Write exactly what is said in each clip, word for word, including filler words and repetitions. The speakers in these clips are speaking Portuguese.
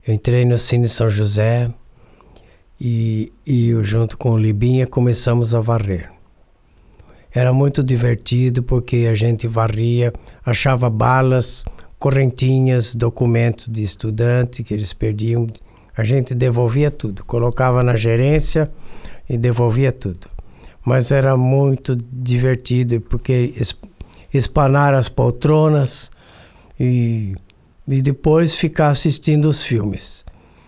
Eu entrei no Cine São José e, e eu, junto com o Libinha, começamos a varrer. Era muito divertido porque a gente varria, achava balas, correntinhas, documentos de estudante que eles perdiam. A gente devolvia tudo, colocava na gerência e devolvia tudo. Mas era muito divertido porque espanar as poltronas e, e depois ficar assistindo os filmes.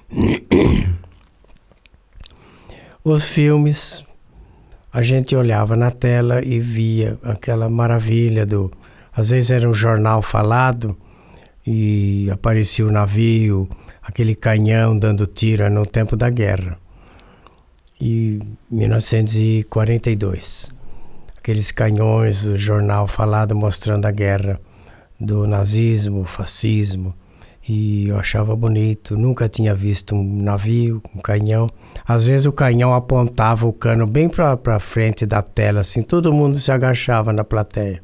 Os filmes, a gente olhava na tela e via aquela maravilha do... Às vezes era um jornal falado e aparecia o navio, aquele canhão dando tiro no tempo da guerra. E mil novecentos e quarenta e dois, aqueles canhões, o jornal falado mostrando a guerra do nazismo, fascismo, e eu achava bonito. Nunca tinha visto um navio, um canhão. Às vezes o canhão apontava o cano bem para a frente da tela, assim, todo mundo se agachava na plateia.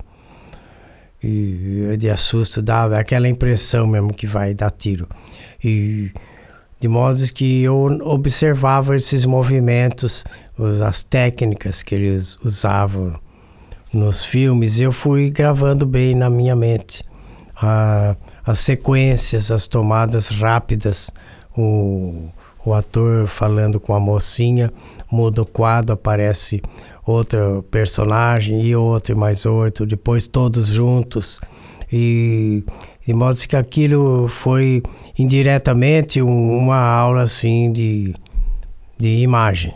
E de assusto dava aquela impressão mesmo que vai dar tiro. E de modo que eu observava esses movimentos, as técnicas que eles usavam nos filmes, e eu fui gravando bem na minha mente. A, as sequências, as tomadas rápidas, o, o ator falando com a mocinha, muda o quadro, aparece outro personagem e outro, mais outro, depois todos juntos. E de modo que aquilo foi indiretamente um, uma aula assim de, de imagem.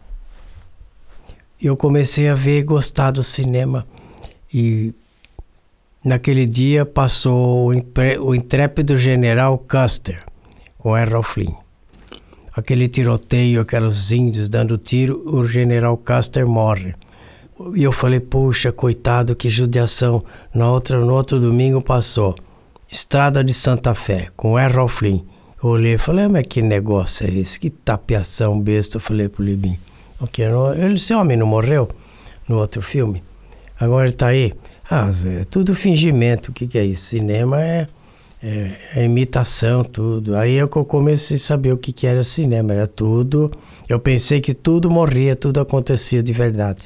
Eu comecei a ver e gostar do cinema, e naquele dia passou o, impre, o intrépido general Custer com Errol Flynn. Aquele tiroteio, aqueles índios dando tiro, o general Custer morre. E eu falei, puxa, coitado, que judiação. Na outra, no outro domingo passou Estrada de Santa Fé, com Errol Flynn. Eu olhei e falei, mas que negócio é esse? Que tapeação besta. Eu falei pro Libinho. Okay, esse homem não morreu no outro filme? Agora ele tá aí? Ah, é tudo fingimento. O que, que é isso? Cinema é, é, é imitação, tudo. Aí eu comecei a saber o que, que era cinema. Era tudo. Eu pensei que tudo morria, tudo acontecia de verdade.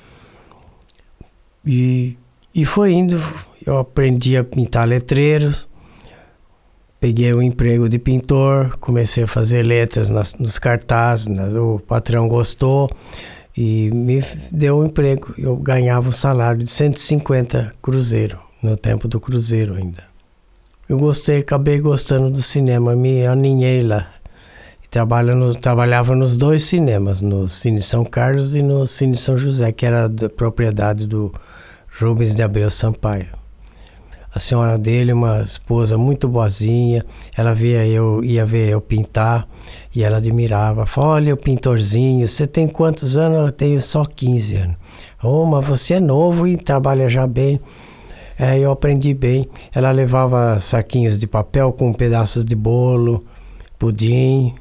E, e foi indo. Eu aprendi a pintar letreiros. Peguei um emprego de pintor, comecei a fazer letras nas, nos cartazes, nas, o patrão gostou e me deu um emprego. Eu ganhava um salário de cento e cinquenta cruzeiro, no tempo do cruzeiro ainda. Eu gostei, acabei gostando do cinema, me aninhei lá. Trabalho no, trabalhava nos dois cinemas, no Cine São Carlos e no Cine São José, que era da propriedade do Rubens de Abreu Sampaio. A senhora dele, uma esposa muito boazinha, ela via eu, ia ver eu pintar e ela admirava. Falou, olha o pintorzinho, você tem quantos anos? Eu tenho só quinze anos. Oh, mas você é novo e trabalha já bem. É, eu aprendi bem. Ela levava saquinhos de papel com pedaços de bolo, pudim.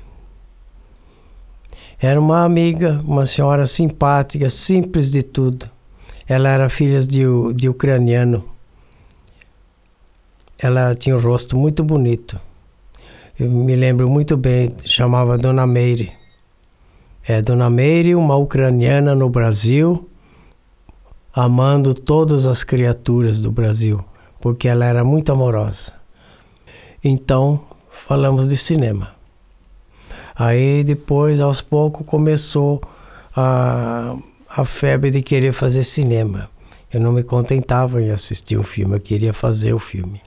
Era uma amiga, uma senhora simpática, simples de tudo. Ela era filha de, de ucraniano. Ela tinha um rosto muito bonito. Eu me lembro muito bem, chamava Dona Meire. É, Dona Meire, uma ucraniana no Brasil, amando todas as criaturas do Brasil, porque ela era muito amorosa. Então, falamos de cinema. Aí depois, aos poucos, começou a, a febre de querer fazer cinema. Eu não me contentava em assistir um filme, eu queria fazer o filme.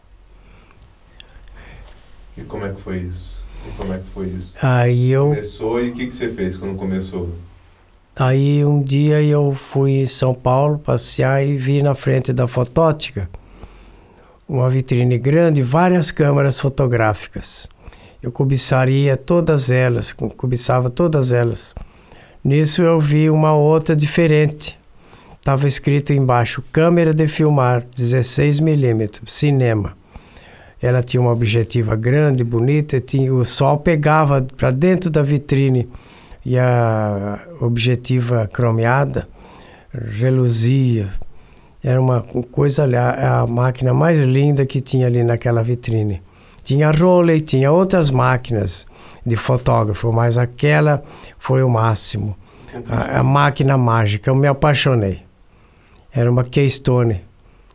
E como é que foi isso? E como é que foi isso? Aí eu... Começou e o que, que você fez quando começou? Aí um dia eu fui em São Paulo passear e vi na frente da fotótica uma vitrine grande, várias câmeras fotográficas. Eu cobiçaria todas elas, cobiçava todas elas. Nisso eu vi uma outra diferente. Estava escrito embaixo, câmera de filmar, dezesseis milímetros, cinema. Ela tinha uma objetiva grande, bonita, tinha, o sol pegava para dentro da vitrine e a objetiva cromeada reluzia. Era uma coisa, a máquina mais linda que tinha ali naquela vitrine. Tinha Roley, tinha outras máquinas de fotógrafo, mas aquela foi o máximo. A, a máquina mágica, eu me apaixonei. Era uma Keystone.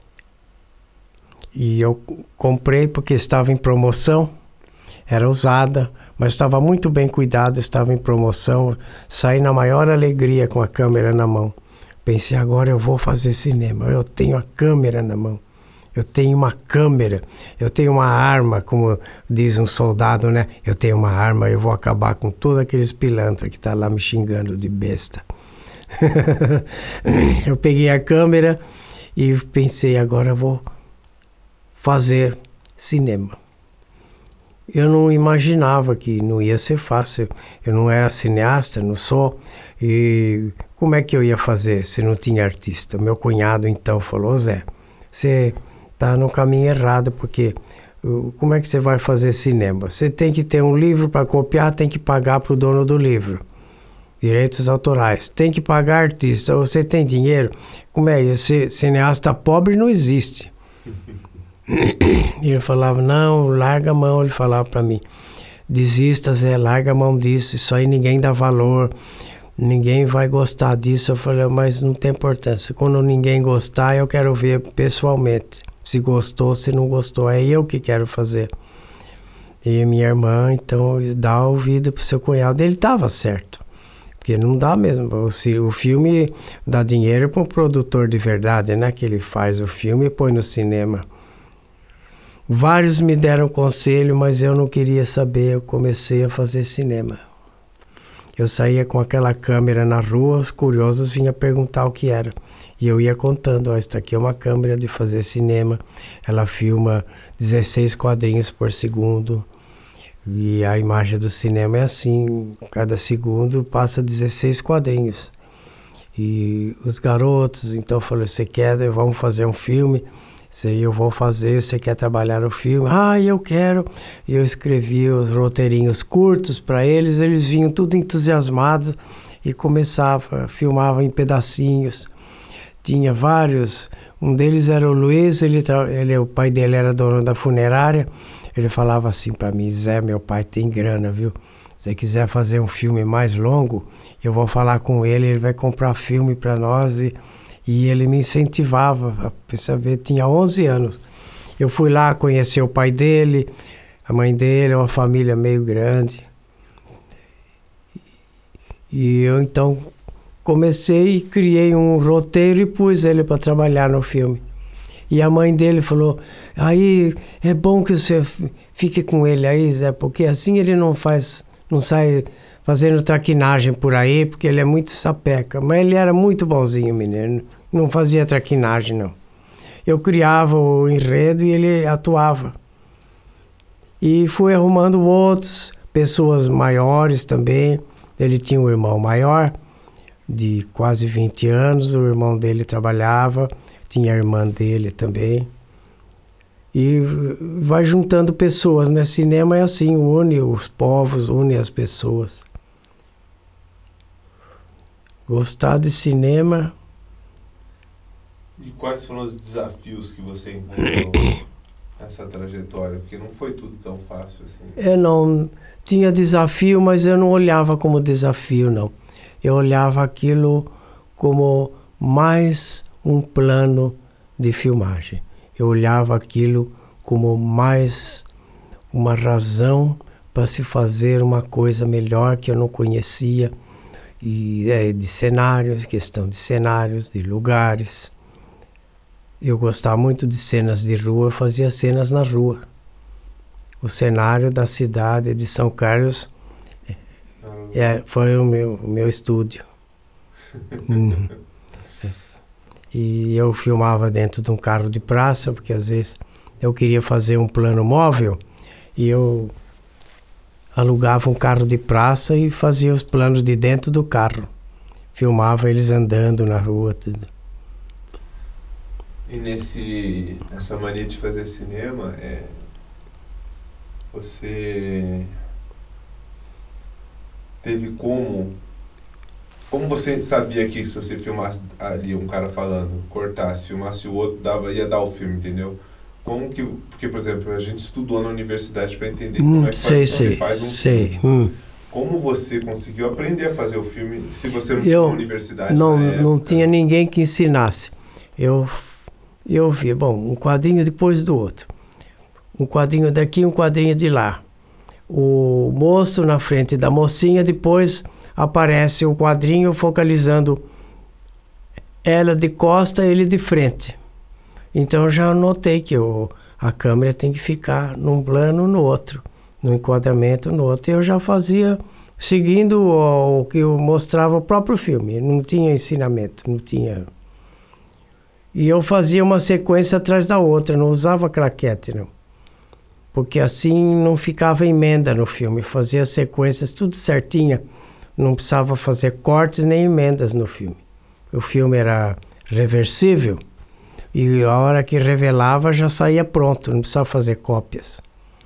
E eu comprei porque estava em promoção, era usada, mas estava muito bem cuidada, estava em promoção. Saí na maior alegria com a câmera na mão. Pensei, agora eu vou fazer cinema, eu tenho a câmera na mão. Eu tenho uma câmera, eu tenho uma arma, como diz um soldado, né? Eu tenho uma arma, eu vou acabar com todos aqueles pilantras que estão lá me xingando de besta. Eu peguei a câmera e pensei, agora eu vou fazer cinema. Eu não imaginava que não ia ser fácil. Eu não era cineasta, não sou. E como é que eu ia fazer se não tinha artista? Meu cunhado então falou, Zé, você está no caminho errado, porque uh, como é que você vai fazer cinema? Você tem que ter um livro para copiar, tem que pagar para o dono do livro. Direitos autorais. Tem que pagar artista. Você tem dinheiro? Como é? Esse cineasta pobre não existe. E ele falava, não, larga a mão. Ele falava para mim, desista, Zé, larga a mão disso. Isso aí ninguém dá valor. Ninguém vai gostar disso. Eu falei, mas não tem importância. Quando ninguém gostar, eu quero ver pessoalmente. Se gostou, se não gostou, é eu que quero fazer. E minha irmã, então, dá ouvido pro seu cunhado. Ele estava certo. Porque não dá mesmo. O, o filme dá dinheiro para um produtor de verdade, né? Que ele faz o filme e põe no cinema. Vários me deram conselho, mas eu não queria saber. Eu comecei a fazer cinema. Eu saía com aquela câmera na rua, os curiosos vinham perguntar o que era. E eu ia contando, ó, esta aqui é uma câmera de fazer cinema. Ela filma dezesseis quadrinhos por segundo. E a imagem do cinema é assim, cada segundo passa dezesseis quadrinhos. E os garotos, então, falaram, você quer, vamos fazer um filme? Se eu vou fazer, você quer trabalhar no filme? Ah, eu quero. E eu escrevi os roteirinhos curtos para eles, eles vinham tudo entusiasmados e começava, filmava em pedacinhos. Tinha vários, um deles era o Luiz, ele, ele, o pai dele era dono da funerária. Ele falava assim para mim, Zé, meu pai tem grana, viu? Se você quiser fazer um filme mais longo, eu vou falar com ele, ele vai comprar filme para nós. E, e ele me incentivava, a ver, tinha onze anos. Eu fui lá conhecer o pai dele, a mãe dele, uma família meio grande. E eu então comecei e criei um roteiro e pus ele para trabalhar no filme. E a mãe dele falou, aí é bom que você fique com ele aí, Zé, porque assim ele não faz, não sai fazendo traquinagem por aí, porque ele é muito sapeca. Mas ele era muito bonzinho, menino, não fazia traquinagem, não. Eu criava o enredo e ele atuava. E fui arrumando outros, pessoas maiores também. Ele tinha um irmão maior, de quase vinte anos, o irmão dele trabalhava, tinha a irmã dele também. E vai juntando pessoas, né? Cinema é assim, une os povos, une as pessoas. Gostar de cinema. E quais foram os desafios que você encontrou nessa trajetória? Porque não foi tudo tão fácil assim. Eu não tinha desafio, mas eu não olhava como desafio, não. Eu olhava aquilo como mais um plano de filmagem. Eu olhava aquilo como mais uma razão para se fazer uma coisa melhor que eu não conhecia. E é, de cenários, questão de cenários, de lugares. Eu gostava muito de cenas de rua, eu fazia cenas na rua. O cenário da cidade de São Carlos é, foi o meu, o meu estúdio. hum. E eu filmava dentro de um carro de praça, porque às vezes eu queria fazer um plano móvel e eu alugava um carro de praça e fazia os planos de dentro do carro. Filmava eles andando na rua, tudo. E nesse, nessa mania de fazer cinema, é, você teve como... Como você sabia que se você filmasse ali um cara falando, cortasse, filmasse o outro, dava, ia dar o filme, entendeu? como que... Porque, por exemplo, a gente estudou na universidade para entender Hum, como é que sei, faz, sei, você faz um sei. filme. Hum. Como você conseguiu aprender a fazer o filme se você não Eu tinha uma universidade não, na época? não tinha ninguém que ensinasse. Eu, eu via, bom, um quadrinho depois do outro. Um quadrinho daqui, um quadrinho de lá. O moço na frente da mocinha, depois aparece o quadrinho focalizando ela de costa, ele de frente. Então eu já notei que o, a câmera tem que ficar num plano no outro, no enquadramento no outro. E eu já fazia seguindo o, o que eu mostrava o próprio filme. Não tinha ensinamento, não tinha... E eu fazia uma sequência atrás da outra, não usava claquete, não. Porque assim não ficava emenda no filme. Fazia sequências tudo certinha. Não precisava fazer cortes nem emendas no filme. O filme era reversível e a hora que revelava já saía pronto, não precisava fazer cópias.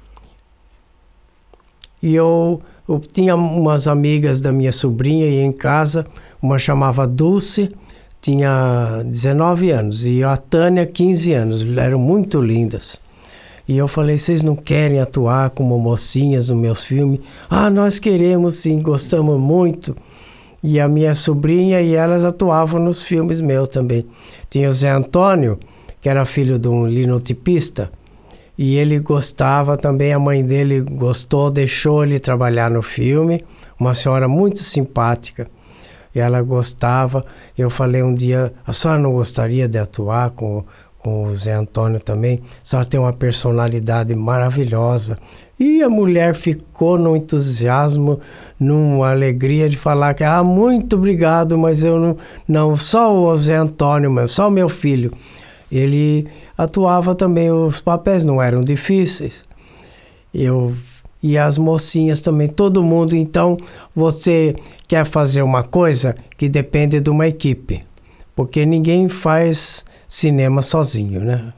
E eu, eu tinha umas amigas da minha sobrinha e em casa, uma chamava Dulce, tinha dezenove anos, e a Tânia, quinze anos, eram muito lindas. E eu falei, vocês não querem atuar como mocinhas nos meus filmes? Ah, nós queremos sim, gostamos muito. E a minha sobrinha e elas atuavam nos filmes meus também. Tinha o Zé Antônio, que era filho de um linotipista, e ele gostava também, a mãe dele gostou, deixou ele trabalhar no filme, uma senhora muito simpática, e ela gostava. Eu falei um dia, a senhora não gostaria de atuar com, com o Zé Antônio também? A senhora tem uma personalidade maravilhosa. E a mulher ficou num entusiasmo, numa alegria de falar que, ah, muito obrigado, mas eu não, não só o Zé Antônio, mas só o meu filho. Ele atuava também, os papéis não eram difíceis. Eu, e as mocinhas também, todo mundo. Então, você quer fazer uma coisa que depende de uma equipe, porque ninguém faz cinema sozinho, né?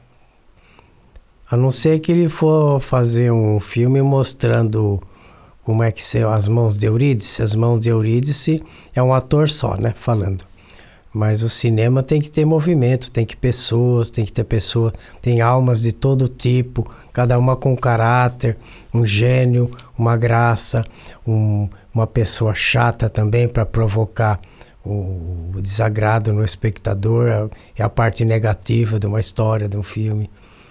A não ser que ele for fazer um filme mostrando como é que são as mãos de Eurídice. As mãos de Eurídice é um ator só, né, falando. Mas o cinema tem que ter movimento, tem que ter pessoas, tem que ter pessoas, tem almas de todo tipo, cada uma com caráter, um gênio, uma graça, um, uma pessoa chata também para provocar o, o desagrado no espectador, é, é a parte negativa de uma história, de um filme.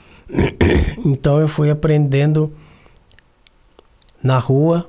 Então eu fui aprendendo na rua,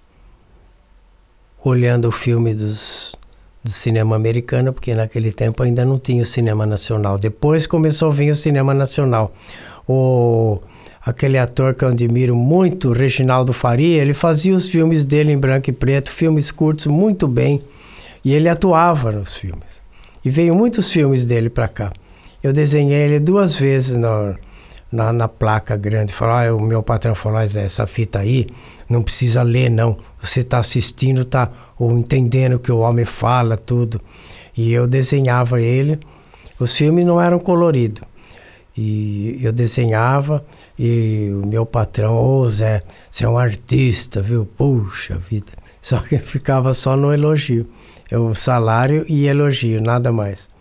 olhando o filme dos, do cinema americano, porque naquele tempo ainda não tinha o cinema nacional. Depois começou a vir o cinema nacional. O, aquele ator que eu admiro muito, Reginaldo Faria, ele fazia os filmes dele em branco e preto, filmes curtos muito bem, e ele atuava nos filmes. E veio muitos filmes dele para cá. Eu desenhei ele duas vezes na... Na, na placa grande, falou, ah, o meu patrão falou, ah, essa fita aí não precisa ler não, você está assistindo, está ou entendendo o que o homem fala, tudo. E eu desenhava ele, os filmes não eram coloridos, e eu desenhava, e o meu patrão, ô oh, Zé, você é um artista, viu, puxa vida, só que ficava só no elogio, o salário e elogio, nada mais.